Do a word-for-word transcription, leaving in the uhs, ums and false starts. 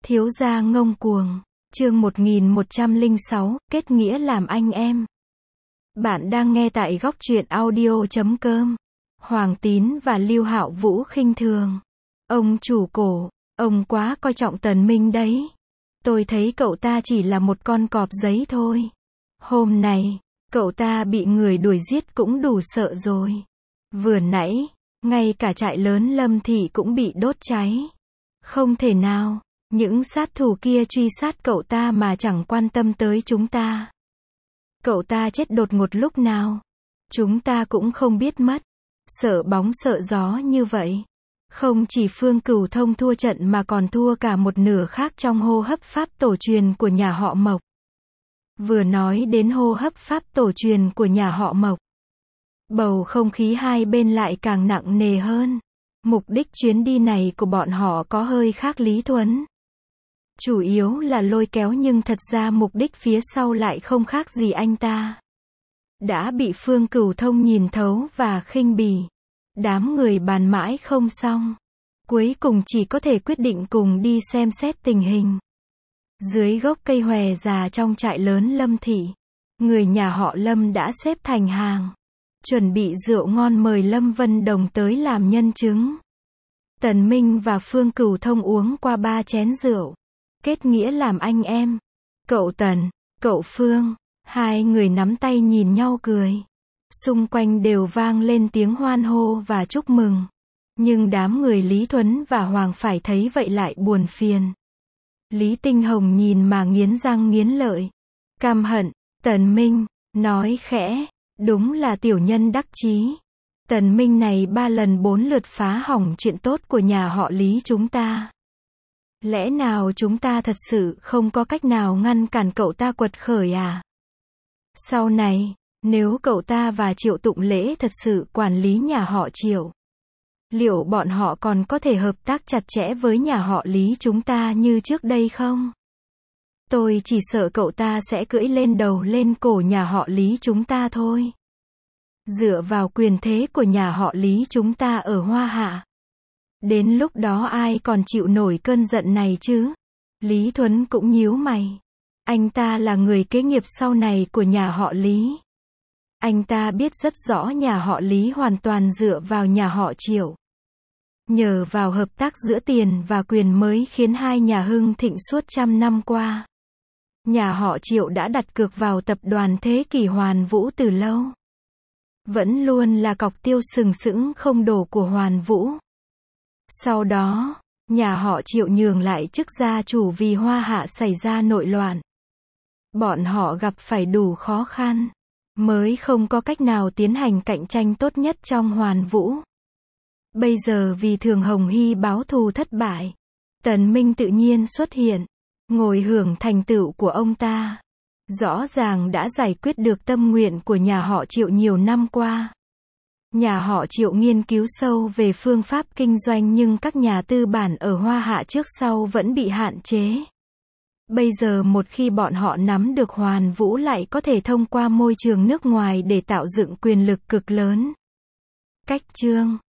Thiếu gia ngông cuồng. Chương một nghìn một trăm lẻ sáu, kết nghĩa làm anh em. Bạn đang nghe tại góc truyện audio chấm com. Hoàng Tín và Lưu Hạo Vũ khinh thường. Ông chủ cổ, ông quá coi trọng Tần Minh đấy. Tôi thấy cậu ta chỉ là một con cọp giấy thôi. Hôm nay, cậu ta bị người đuổi giết cũng đủ sợ rồi. Vừa nãy, ngay cả trại lớn Lâm Thị cũng bị đốt cháy. Không thể nào, những sát thủ kia truy sát cậu ta mà chẳng quan tâm tới chúng ta. Cậu ta chết đột ngột lúc nào? Chúng ta cũng không biết mất. Sợ bóng sợ gió như vậy. Không chỉ Phương Cửu Thông thua trận mà còn thua cả một nửa khác trong hô hấp pháp tổ truyền của nhà họ Mộc. Vừa nói đến hô hấp pháp tổ truyền của nhà họ Mộc, bầu không khí hai bên lại càng nặng nề hơn. Mục đích chuyến đi này của bọn họ có hơi khác Lý Thuấn. Chủ yếu là lôi kéo nhưng thật ra mục đích phía sau lại không khác gì anh ta. Đã bị Phương Cửu Thông nhìn thấu và khinh bỉ. Đám người bàn mãi không xong. Cuối cùng chỉ có thể quyết định cùng đi xem xét tình hình. Dưới gốc cây hòe già trong trại lớn Lâm Thị, người nhà họ Lâm đã xếp thành hàng. Chuẩn bị rượu ngon mời Lâm Vân Đồng tới làm nhân chứng. Tần Minh và Phương Cửu Thông uống qua ba chén rượu. Kết nghĩa làm anh em. Cậu Tần, cậu Phương, hai người nắm tay nhìn nhau cười. Xung quanh đều vang lên tiếng hoan hô và chúc mừng. Nhưng đám người Lý Thuấn và Hoàng phải thấy vậy lại buồn phiền. Lý Tinh Hồng nhìn mà nghiến răng nghiến lợi. Căm hận. Tần Minh nói khẽ, đúng là tiểu nhân đắc chí. Tần Minh này ba lần bốn lượt phá hỏng chuyện tốt của nhà họ Lý chúng ta. Lẽ nào chúng ta thật sự không có cách nào ngăn cản cậu ta quật khởi à? Sau này, nếu cậu ta và Triệu Tụng Lễ thật sự quản lý nhà họ Triệu, liệu bọn họ còn có thể hợp tác chặt chẽ với nhà họ Lý chúng ta như trước đây không? Tôi chỉ sợ cậu ta sẽ cưỡi lên đầu lên cổ nhà họ Lý chúng ta thôi. Dựa vào quyền thế của nhà họ Lý chúng ta ở Hoa Hạ, đến lúc đó ai còn chịu nổi cơn giận này chứ? Lý Thuấn cũng nhíu mày. Anh ta là người kế nghiệp sau này của nhà họ Lý. Anh ta biết rất rõ nhà họ Lý hoàn toàn dựa vào nhà họ Triệu. Nhờ vào hợp tác giữa tiền và quyền mới khiến hai nhà hưng thịnh suốt trăm năm qua. Nhà họ Triệu đã đặt cược vào tập đoàn Thế Kỷ Hoàn Vũ từ lâu. Vẫn luôn là cọc tiêu sừng sững không đổ của Hoàn Vũ. Sau đó, nhà họ Triệu nhường lại chức gia chủ vì Hoa Hạ xảy ra nội loạn. Bọn họ gặp phải đủ khó khăn, mới không có cách nào tiến hành cạnh tranh tốt nhất trong Hoàn Vũ. Bây giờ vì Thường Hồng Hy báo thù thất bại, Tần Minh tự nhiên xuất hiện, ngồi hưởng thành tựu của ông ta. Rõ ràng đã giải quyết được tâm nguyện của nhà họ Triệu nhiều năm qua. Nhà họ Triệu nghiên cứu sâu về phương pháp kinh doanh nhưng các nhà tư bản ở Hoa Hạ trước sau vẫn bị hạn chế. Bây giờ một khi bọn họ nắm được Hoàn Vũ lại có thể thông qua môi trường nước ngoài để tạo dựng quyền lực cực lớn. Cách chương